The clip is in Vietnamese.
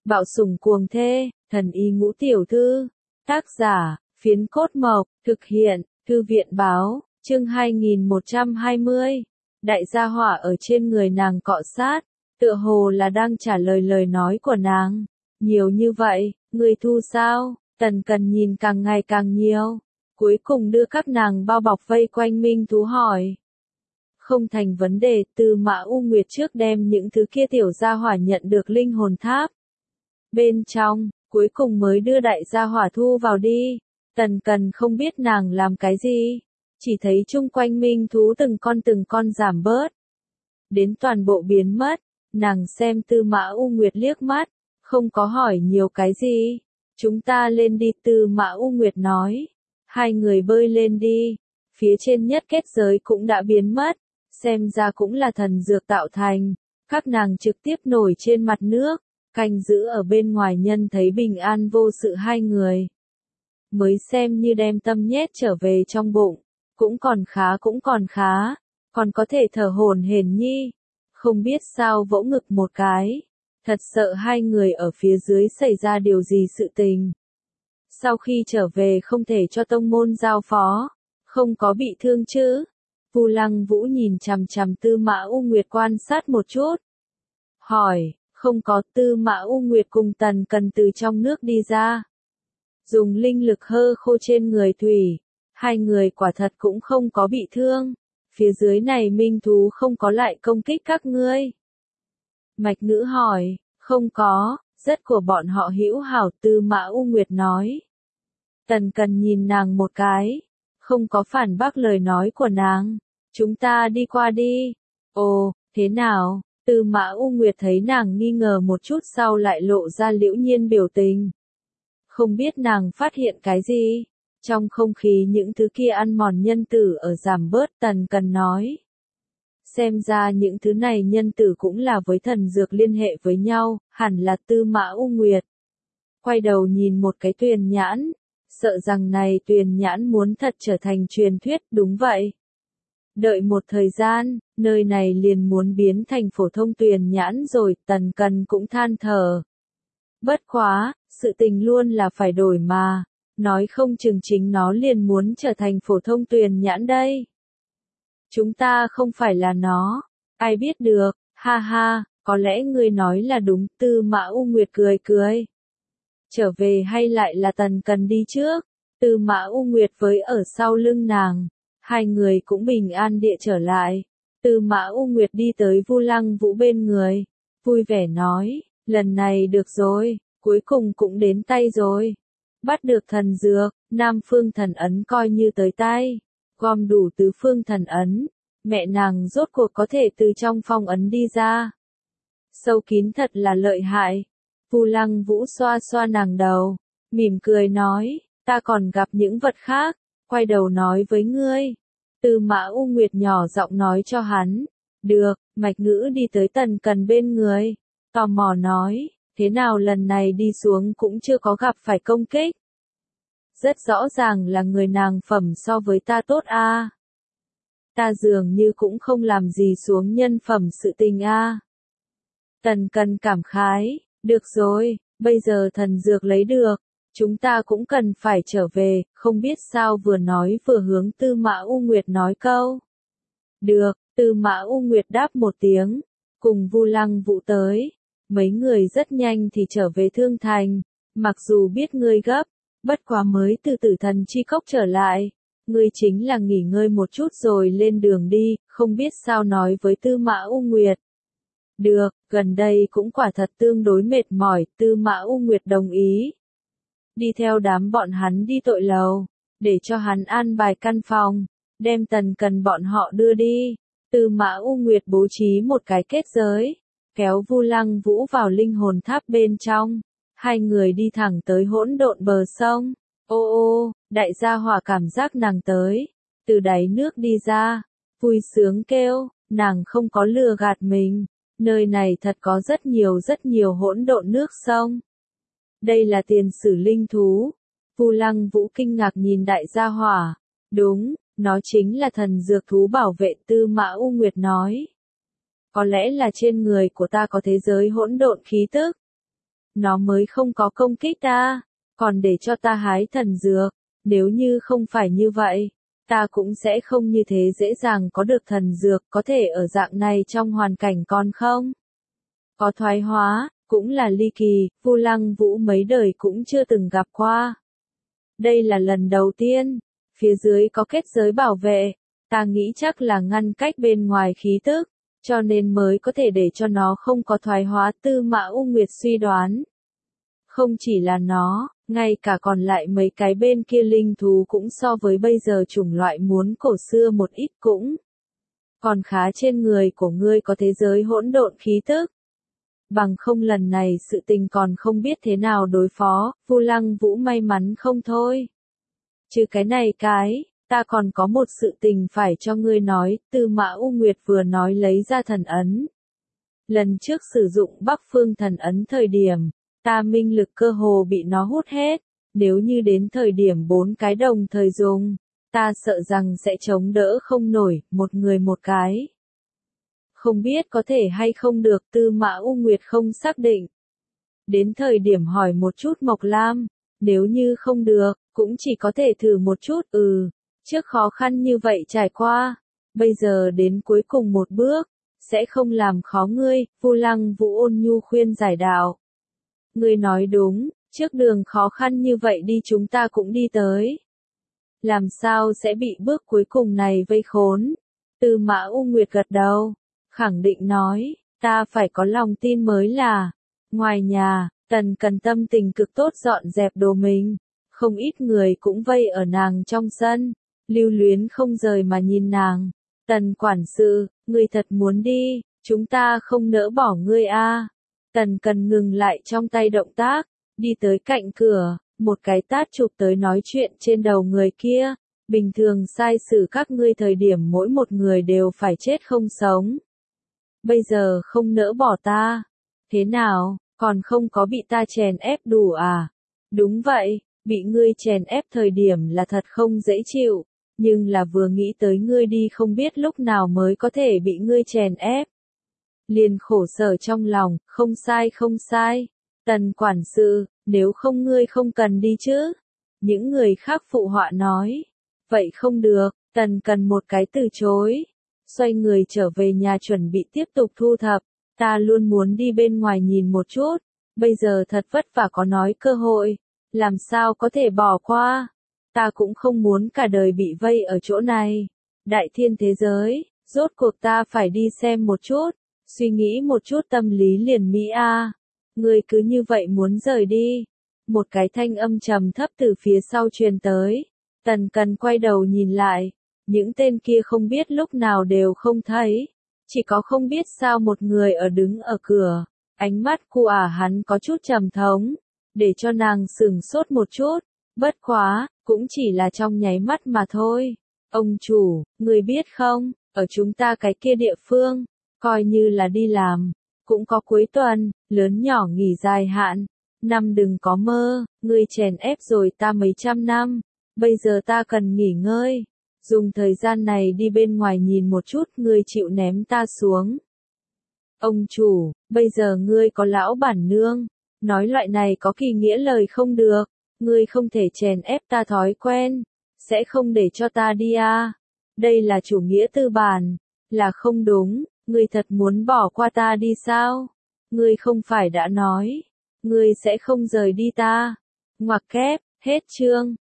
Bạo sủng cuồng thê, thần y ngũ tiểu thư. Tác giả, Phiến Cốt Mộc, thực hiện, Thư viện báo, chương 2120. Đại gia hỏa ở trên người nàng cọ sát, tựa hồ là đang trả lời lời nói của nàng. Nhiều như vậy, người thu sao? Tần Cần nhìn càng ngày càng nhiều, cuối cùng đưa các nàng bao bọc vây quanh Minh Thú hỏi. Không thành vấn đề, Tư Mã U Nguyệt trước đem những thứ kia tiểu gia hỏa nhận được linh hồn tháp. Bên trong, cuối cùng mới đưa đại gia hỏa thu vào đi. Tần Cần không biết nàng làm cái gì, chỉ thấy chung quanh Minh Thú từng con giảm bớt, đến toàn bộ biến mất. Nàng xem Tư Mã U Nguyệt liếc mắt, không có hỏi nhiều cái gì. Chúng ta lên đi, Tư Mã U Nguyệt nói. Hai người bơi lên đi, phía trên nhất kết giới cũng đã biến mất, xem ra cũng là thần dược tạo thành. Các nàng trực tiếp nổi trên mặt nước, canh giữ ở bên ngoài nhân thấy bình an vô sự hai người. Mới xem như đem tâm nhét trở về trong bụng, cũng còn khá, còn có thể thở hổn hển nhi. Không biết sao vỗ ngực một cái, thật sợ hai người ở phía dưới xảy ra điều gì sự tình. Sau khi trở về không thể cho tông môn giao phó, không có bị thương chứ? Vu Lăng Vũ nhìn chằm chằm Tư Mã U Nguyệt quan sát một chút. Hỏi, không có. Tư Mã U Nguyệt cùng Tần Cần từ trong nước đi ra. Dùng linh lực hơ khô trên người thủy, hai người quả thật cũng không có bị thương. Phía dưới này Minh Thú không có lại công kích các ngươi. Mạch Nữ hỏi, không có, rất của bọn họ hữu hảo. Tư Mã U Nguyệt nói. Tần Cần nhìn nàng một cái, không có phản bác lời nói của nàng. Chúng ta đi qua đi. Ồ, thế nào? Tư Mã U Nguyệt thấy nàng nghi ngờ một chút sau lại lộ ra liễu nhiên biểu tình. Không biết nàng phát hiện cái gì? Trong không khí những thứ kia ăn mòn nhân tử ở giảm bớt. Tần Cần nói. Xem ra những thứ này nhân tử cũng là với thần dược liên hệ với nhau, hẳn là Tư Mã U Nguyệt. Quay đầu nhìn một cái Tuyền Nhãn, sợ rằng này Tuyền Nhãn muốn thật trở thành truyền thuyết. Đúng vậy. Đợi một thời gian, nơi này liền muốn biến thành phổ thông Tuyền Nhãn rồi. Tần Cần cũng than thở. Bất quá, sự tình luôn là phải đổi mà, nói không chừng chính nó liền muốn trở thành phổ thông Tuyền Nhãn đây. Chúng ta không phải là nó, ai biết được, ha ha, có lẽ ngươi nói là đúng. Tư Mã U Nguyệt cười cười. Trở về hay lại là Tần Cần đi trước? Tư Mã U Nguyệt với ở sau lưng nàng, hai người cũng bình an địa trở lại. Tư Mã U Nguyệt đi tới Vu Lăng Vũ bên người, vui vẻ nói, lần này được rồi, cuối cùng cũng đến tay rồi. Bắt được thần dược, Nam Phương Thần Ấn coi như tới tay, gom đủ tứ phương thần ấn, mẹ nàng rốt cuộc có thể từ trong phong ấn đi ra. Sâu kín thật là lợi hại. Vu Lăng Vũ xoa xoa nàng đầu, mỉm cười nói, ta còn gặp những vật khác, quay đầu nói với ngươi. Tư Mã U Nguyệt nhỏ giọng nói cho hắn. Được. Mạch Ngữ đi tới Tần Cần bên người, tò mò nói, thế nào lần này đi xuống cũng chưa có gặp phải công kích. Rất rõ ràng là người nàng phẩm so với ta tốt a. Ta dường như cũng không làm gì xuống nhân phẩm sự tình a. Tần Cần cảm khái, được rồi, bây giờ thần dược lấy được, chúng ta cũng cần phải trở về. Không biết sao vừa nói vừa hướng Tư Mã U Nguyệt nói câu. Được. Tư Mã U Nguyệt đáp một tiếng, cùng Vu Lăng Vũ tới. Mấy người rất nhanh thì trở về Thương Thành. Mặc dù biết ngươi gấp, bất quá mới từ Tử Thần Chi Cốc trở lại, ngươi chính là nghỉ ngơi một chút rồi lên đường đi. Không biết sao nói với Tư Mã U Nguyệt. Được, gần đây cũng quả thật tương đối mệt mỏi. Tư Mã U Nguyệt đồng ý. Đi theo đám bọn hắn đi tội lầu, để cho hắn an bài căn phòng, đem Tần Cần bọn họ đưa đi. Tư Mã U Nguyệt bố trí một cái kết giới, kéo Vu Lăng Vũ vào linh hồn tháp bên trong. Hai người đi thẳng tới hỗn độn bờ sông. Ô ô, đại gia hỏa cảm giác nàng tới, từ đáy nước đi ra, vui sướng kêu, nàng không có lừa gạt mình. Nơi này thật có rất nhiều hỗn độn nước sông. Đây là tiền sử linh thú. Vu Lăng Vũ kinh ngạc nhìn đại gia hỏa. Đúng, nó chính là thần dược thú bảo vệ. Tư Mã U Nguyệt nói. Có lẽ là trên người của ta có thế giới hỗn độn khí tức. nó mới không có công kích ta, còn để cho ta hái thần dược, nếu như không phải như vậy, ta cũng sẽ không như thế dễ dàng có được thần dược, có thể ở dạng này trong hoàn cảnh còn không. Có thoái hóa, cũng là ly kỳ, Vu Lăng Vũ mấy đời cũng chưa từng gặp qua. Đây là lần đầu tiên, phía dưới có kết giới bảo vệ, ta nghĩ chắc là ngăn cách bên ngoài khí tức, cho nên mới có thể để cho nó không có thoái hóa. Tư Mã U Nguyệt suy đoán. Không chỉ là nó, ngay cả còn lại mấy cái bên kia linh thú cũng so với bây giờ chủng loại muốn cổ xưa một ít cũng. Còn khá trên người của ngươi có thế giới hỗn độn khí tức. Bằng không lần này sự tình còn không biết thế nào đối phó, Vu Lăng Vũ may mắn không thôi. Chứ cái này ta còn có một sự tình phải cho ngươi nói, Tư Mã U Nguyệt vừa nói lấy ra thần ấn. Lần trước sử dụng Bắc Phương thần ấn thời điểm, ta minh lực cơ hồ bị nó hút hết, nếu như đến thời điểm 4 cái đồng thời dùng, ta sợ rằng sẽ chống đỡ không nổi, một người một cái. Không biết có thể hay không được, Tư Mã U Nguyệt không xác định. Đến thời điểm hỏi một chút Mộc Lam, nếu như không được, cũng chỉ có thể thử một chút, trước khó khăn như vậy trải qua, bây giờ đến cuối cùng một bước, sẽ không làm khó ngươi, Vu Lăng Vũ ôn nhu khuyên giải đạo. Ngươi nói đúng, trước đường khó khăn như vậy đi chúng ta cũng đi tới. Làm sao sẽ bị bước cuối cùng này vây khốn? Tư Mã U Nguyệt gật đầu, khẳng định nói, ta phải có lòng tin mới là. Ngoài nhà, Tần Cần tâm tình cực tốt dọn dẹp đồ mình, không ít người cũng vây ở nàng trong sân, lưu luyến không rời mà nhìn nàng. Tần quản sự, ngươi thật muốn đi, chúng ta không nỡ bỏ ngươi a. Tần Cần ngừng lại trong tay động tác, đi tới cạnh cửa, một cái tát chụp tới nói chuyện trên đầu người kia. Bình thường sai xử các ngươi thời điểm mỗi một người đều phải chết không sống. Bây giờ không nỡ bỏ ta. Thế nào, còn không có bị ta chèn ép đủ à? Đúng vậy, bị ngươi chèn ép thời điểm là thật không dễ chịu, nhưng là vừa nghĩ tới ngươi đi không biết lúc nào mới có thể bị ngươi chèn ép. Liền khổ sở trong lòng, không sai không sai. Tần quản sự, nếu không ngươi không cần đi chứ? Những người khác phụ họa nói. Vậy không được, Tần Cần một cái từ chối. Xoay người trở về nhà chuẩn bị tiếp tục thu thập. Ta luôn muốn đi bên ngoài nhìn một chút. Bây giờ thật vất vả có nói cơ hội. Làm sao có thể bỏ qua? Ta cũng không muốn cả đời bị vây ở chỗ này. Đại thiên thế giới, rốt cuộc ta phải đi xem một chút. Suy nghĩ một chút tâm lý liền mỹ a. Ngươi cứ như vậy muốn rời đi. Một cái thanh âm trầm thấp từ phía sau truyền tới. Tần Cần quay đầu nhìn lại. Những tên kia không biết lúc nào đều không thấy. Chỉ có không biết sao một người ở đứng ở cửa. Ánh mắt của hắn có chút trầm thống. Để cho nàng sửng sốt một chút. Bất quá, cũng chỉ là trong nháy mắt mà thôi. Ông chủ, người biết không, ở chúng ta cái kia địa phương, coi như là đi làm, cũng có cuối tuần, lớn nhỏ nghỉ dài hạn. Năm đừng có mơ, ngươi chèn ép rồi ta mấy trăm năm, bây giờ ta cần nghỉ ngơi. Dùng thời gian này đi bên ngoài nhìn một chút, ngươi chịu ném ta xuống. Ông chủ, bây giờ ngươi có lão bản nương, nói loại này có kỳ nghĩa lời không được, ngươi không thể chèn ép ta thói quen, sẽ không để cho ta đi à. Đây là chủ nghĩa tư bản, là không đúng, ngươi thật muốn bỏ qua ta đi sao? Ngươi không phải đã nói, ngươi sẽ không rời đi ta. Ngoặc kép, hết chương.